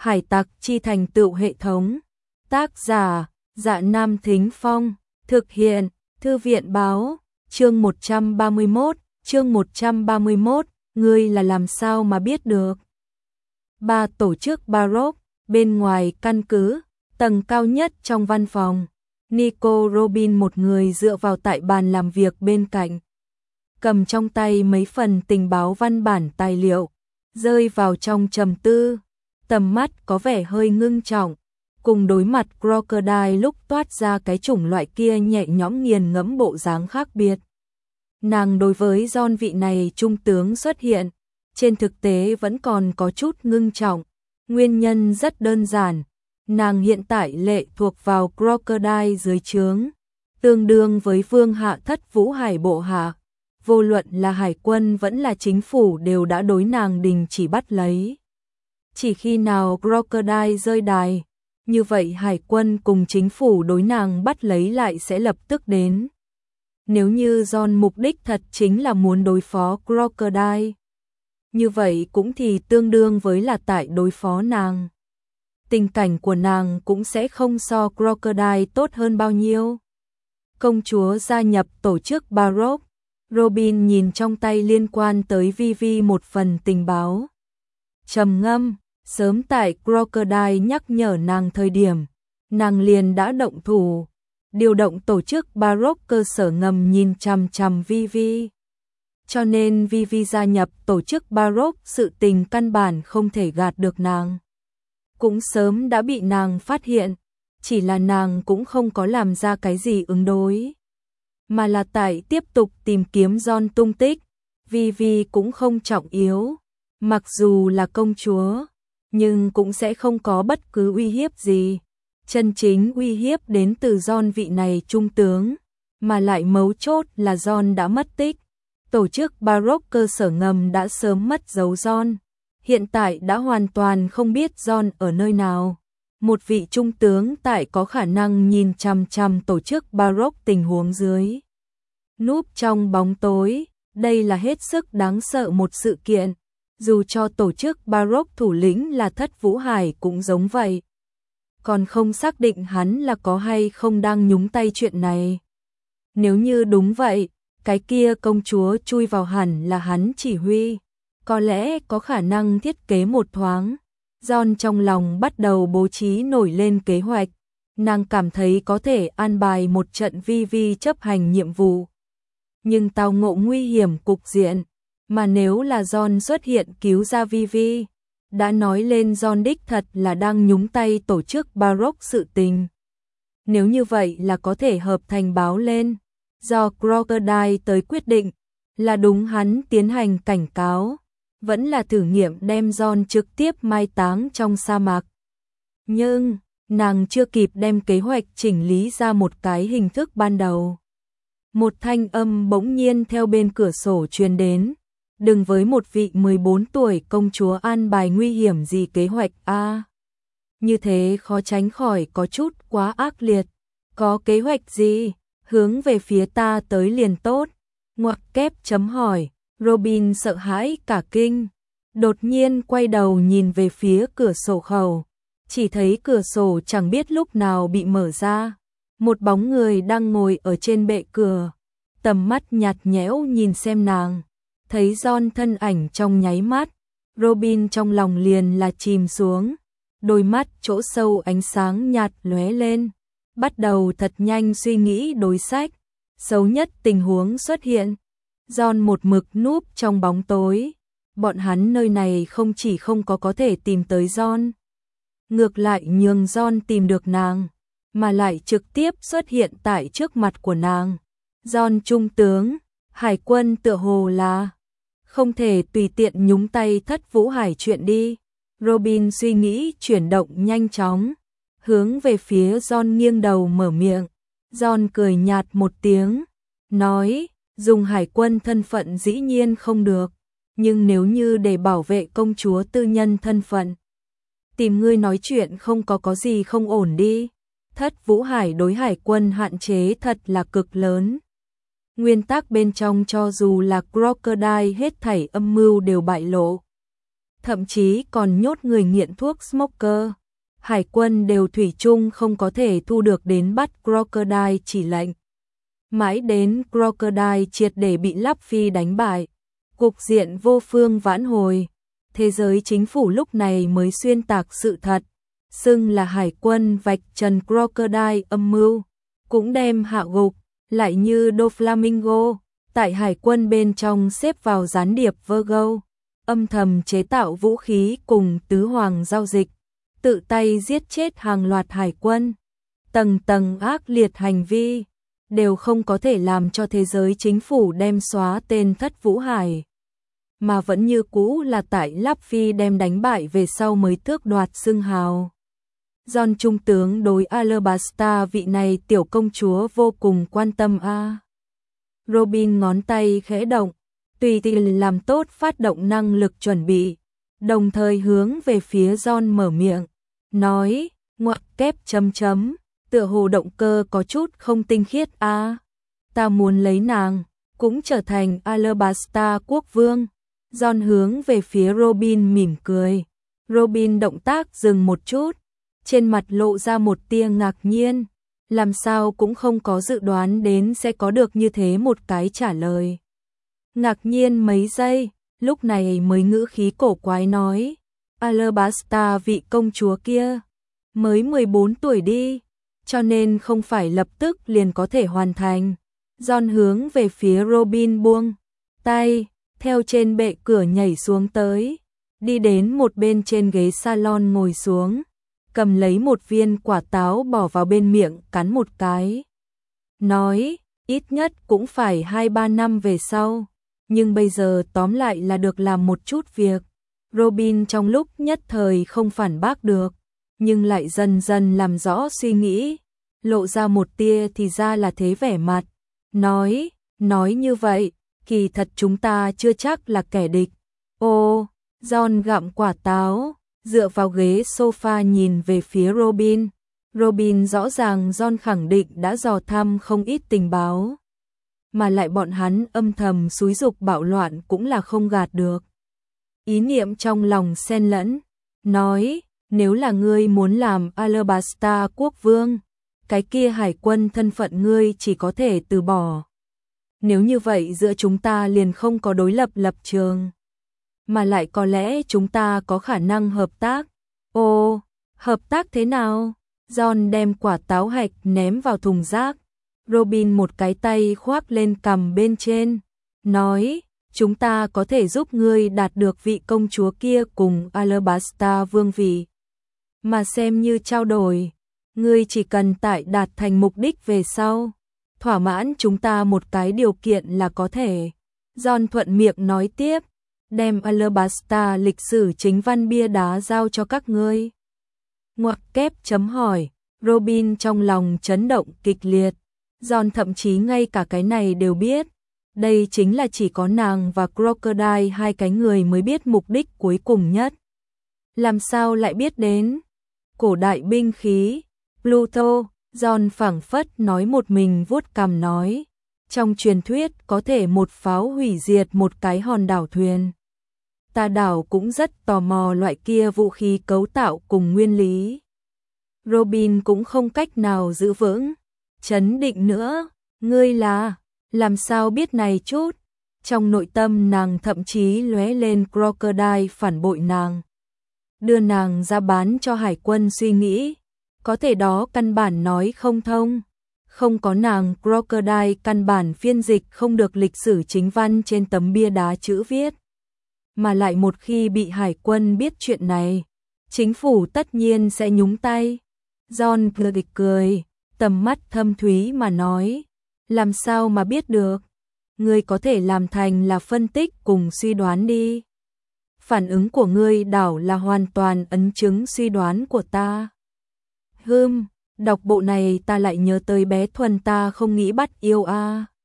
Hải tặc chi thành tựu hệ thống. Tác giả, Dạ Nam Thính Phong. Thực hiện, Thư viện Báo. Chương 131, ngươi là làm sao mà biết được. Ba tổ chức Baroque, bên ngoài căn cứ, tầng cao nhất trong văn phòng. Nico Robin một người dựa vào tại bàn làm việc bên cạnh. Cầm trong tay mấy phần tình báo văn bản tài liệu, rơi vào trong trầm tư. Tầm mắt có vẻ hơi ngưng trọng, cùng đối mặt Crocodile lúc toát ra cái chủng loại kia nhẹ nhõm nghiền ngẫm bộ dáng khác biệt. Nàng đối với John vị này trung tướng xuất hiện, trên thực tế vẫn còn có chút ngưng trọng. Nguyên nhân rất đơn giản, nàng hiện tại lệ thuộc vào Crocodile dưới trướng, tương đương với vương hạ thất vũ hải bộ hạ. Vô luận là hải quân vẫn là chính phủ đều đã đối nàng đình chỉ bắt lấy. Chỉ khi nào Crocodile rơi đài, như vậy hải quân cùng chính phủ đối nàng bắt lấy lại sẽ lập tức đến. Nếu như John mục đích thật chính là muốn đối phó Crocodile, như vậy cũng thì tương đương với là tại đối phó nàng. Tình cảnh của nàng cũng sẽ không so Crocodile tốt hơn bao nhiêu. Công chúa gia nhập tổ chức Baroque. Robin nhìn trong tay liên quan tới Vivi một phần tình báo. Trầm ngâm, sớm tại Crocodile nhắc nhở nàng thời điểm, nàng liền đã động thủ, điều động tổ chức Baroque cơ sở ngầm nhìn chằm chằm Vivi. Cho nên Vivi gia nhập tổ chức Baroque sự tình căn bản không thể gạt được nàng. Cũng sớm đã bị nàng phát hiện, chỉ là nàng cũng không có làm ra cái gì ứng đối. Mà là tại tiếp tục tìm kiếm John tung tích. Vivi cũng không trọng yếu, mặc dù là công chúa, nhưng cũng sẽ không có bất cứ uy hiếp gì. Chân chính uy hiếp đến từ John vị này trung tướng, mà lại mấu chốt là John đã mất tích. Tổ chức Baroque cơ sở ngầm đã sớm mất dấu John, hiện tại đã hoàn toàn không biết John ở nơi nào. Một vị trung tướng tại có khả năng nhìn chằm chằm tổ chức Baroque tình huống dưới. Núp trong bóng tối, đây là hết sức đáng sợ một sự kiện. Dù cho tổ chức Baroque thủ lĩnh là Thất Vũ Hải cũng giống vậy. Còn không xác định hắn là có hay không đang nhúng tay chuyện này. Nếu như đúng vậy, cái kia công chúa chui vào hẳn là hắn chỉ huy. Có lẽ có khả năng thiết kế một thoáng. John trong lòng bắt đầu bố trí nổi lên kế hoạch. Nàng cảm thấy có thể an bài một trận Vivi chấp hành nhiệm vụ. Nhưng tao ngộ nguy hiểm cục diện. Mà nếu là John xuất hiện cứu ra Vivi, đã nói lên John đích thật là đang nhúng tay tổ chức Baroque sự tình. Nếu như vậy là có thể hợp thành báo lên. Do Crocodile tới quyết định, là đúng hắn tiến hành cảnh cáo, vẫn là thử nghiệm đem John trực tiếp mai táng trong sa mạc. Nhưng, nàng chưa kịp đem kế hoạch chỉnh lý ra một cái hình thức ban đầu. Một thanh âm bỗng nhiên theo bên cửa sổ truyền đến. Đừng với một vị 14 tuổi công chúa an bài nguy hiểm gì kế hoạch a. Như thế khó tránh khỏi có chút quá ác liệt. Có kế hoạch gì? Hướng về phía ta tới liền tốt. Ngoặc kép chấm hỏi. Robin sợ hãi cả kinh. Đột nhiên quay đầu nhìn về phía cửa sổ khẩu. Chỉ thấy cửa sổ chẳng biết lúc nào bị mở ra. Một bóng người đang ngồi ở trên bệ cửa. Tầm mắt nhạt nhẽo nhìn xem nàng. Thấy John thân ảnh trong nháy mắt. Robin trong lòng liền là chìm xuống. Đôi mắt chỗ sâu ánh sáng nhạt lóe lên. Bắt đầu thật nhanh suy nghĩ đối sách. Xấu nhất tình huống xuất hiện. John một mực núp trong bóng tối. Bọn hắn nơi này không chỉ không có thể tìm tới John. Ngược lại nhường John tìm được nàng. Mà lại trực tiếp xuất hiện tại trước mặt của nàng. John trung tướng, hải quân tựa hồ là không thể tùy tiện nhúng tay Thất Vũ Hải chuyện đi. Robin suy nghĩ chuyển động nhanh chóng, hướng về phía John nghiêng đầu mở miệng. John cười nhạt một tiếng, nói, dùng hải quân thân phận dĩ nhiên không được, nhưng nếu như để bảo vệ công chúa tư nhân thân phận, tìm ngươi nói chuyện không có gì không ổn đi. Thất Vũ Hải đối hải quân hạn chế thật là cực lớn. Nguyên tắc bên trong cho dù là Crocodile hết thảy âm mưu đều bại lộ. thậm chí còn nhốt người nghiện thuốc smoker. Hải quân đều thủy chung không có thể thu được đến bắt Crocodile chỉ lệnh. Mãi đến Crocodile triệt để bị Luffy đánh bại, cục diện vô phương vãn hồi, thế giới chính phủ lúc này mới xuyên tạc sự thật, xưng là hải quân vạch trần Crocodile âm mưu, cũng đem hạ gục, lại như Doflamingo, tại hải quân bên trong xếp vào gián điệp Virgo, âm thầm chế tạo vũ khí cùng tứ hoàng giao dịch, tự tay giết chết hàng loạt hải quân. Tầng tầng ác liệt hành vi đều không có thể làm cho thế giới chính phủ đem xóa tên Thất Vũ Hải, mà vẫn như cũ là tại Luffy đem đánh bại về sau mới tước đoạt xưng hào. John trung tướng đối Alabasta vị này tiểu công chúa vô cùng quan tâm a. Robin ngón tay khẽ động, tùy tiện làm tốt phát động năng lực chuẩn bị, đồng thời hướng về phía John mở miệng, nói, ngoặc kép chấm chấm, tựa hồ động cơ có chút không tinh khiết a. Ta muốn lấy nàng, cũng trở thành Alabasta quốc vương. John hướng về phía Robin mỉm cười. Robin động tác dừng một chút, trên mặt lộ ra một tia ngạc nhiên, làm sao cũng không có dự đoán đến sẽ có được như thế một cái trả lời. Ngạc nhiên mấy giây, lúc này mới ngữ khí cổ quái nói, Alabasta vị công chúa kia, mới 14 tuổi đi, cho nên không phải lập tức liền có thể hoàn thành. John hướng về phía Robin buông tay, theo trên bệ cửa nhảy xuống tới, đi đến một bên trên ghế salon ngồi xuống, cầm lấy một viên quả táo bỏ vào bên miệng cắn một cái. Nói, ít nhất cũng phải 2-3 năm về sau, nhưng bây giờ tóm lại là được làm một chút việc. Robin trong lúc nhất thời không phản bác được, nhưng lại dần dần làm rõ suy nghĩ, lộ ra một tia thì ra là thế vẻ mặt. Nói như vậy, kỳ thật chúng ta chưa chắc là kẻ địch. Ô, John gặm quả táo, dựa vào ghế sofa nhìn về phía Robin. Robin rõ ràng John khẳng định đã dò thăm không ít tình báo, mà lại bọn hắn âm thầm xúi giục bạo loạn cũng là không gạt được. Ý niệm trong lòng xen lẫn, nói, nếu là ngươi muốn làm Alabasta quốc vương, cái kia hải quân thân phận ngươi chỉ có thể từ bỏ. Nếu như vậy giữa chúng ta liền không có đối lập lập trường, mà lại có lẽ chúng ta có khả năng hợp tác. Ồ, hợp tác thế nào? John đem quả táo hạch ném vào thùng rác. Robin một cái tay khoác lên cằm bên trên, nói, chúng ta có thể giúp ngươi đạt được vị công chúa kia cùng Alabasta vương vị. Mà xem như trao đổi, ngươi chỉ cần tại đạt thành mục đích về sau, thỏa mãn chúng ta một cái điều kiện là có thể. John thuận miệng nói tiếp, đem Alabasta lịch sử chính văn bia đá giao cho các ngươi. Ngoặc kép chấm hỏi, Robin trong lòng chấn động kịch liệt. John thậm chí ngay cả cái này đều biết. Đây chính là chỉ có nàng và Crocodile hai cái người mới biết mục đích cuối cùng nhất. Làm sao lại biết đến? Cổ đại binh khí, Pluto, John phảng phất nói một mình vuốt cằm nói. Trong truyền thuyết có thể một pháo hủy diệt một cái hòn đảo thuyền. Ta đảo cũng rất tò mò loại kia vũ khí cấu tạo cùng nguyên lý. Robin cũng không cách nào giữ vững, chấn định nữa, ngươi là, làm sao biết này chút. Trong nội tâm nàng thậm chí lóe lên Crocodile phản bội nàng, đưa nàng ra bán cho hải quân suy nghĩ, có thể đó căn bản nói không thông. Không có nàng Crocodile căn bản phiên dịch không được lịch sử chính văn trên tấm bia đá chữ viết. Mà lại một khi bị hải quân biết chuyện này, chính phủ tất nhiên sẽ nhúng tay. John cười, tầm mắt thâm thúy mà nói, làm sao mà biết được? Ngươi có thể làm thành là phân tích cùng suy đoán đi. Phản ứng của ngươi đảo là hoàn toàn ấn chứng suy đoán của ta. Đọc bộ này ta lại nhớ tới bé Thuần ta không nghĩ bắt yêu a.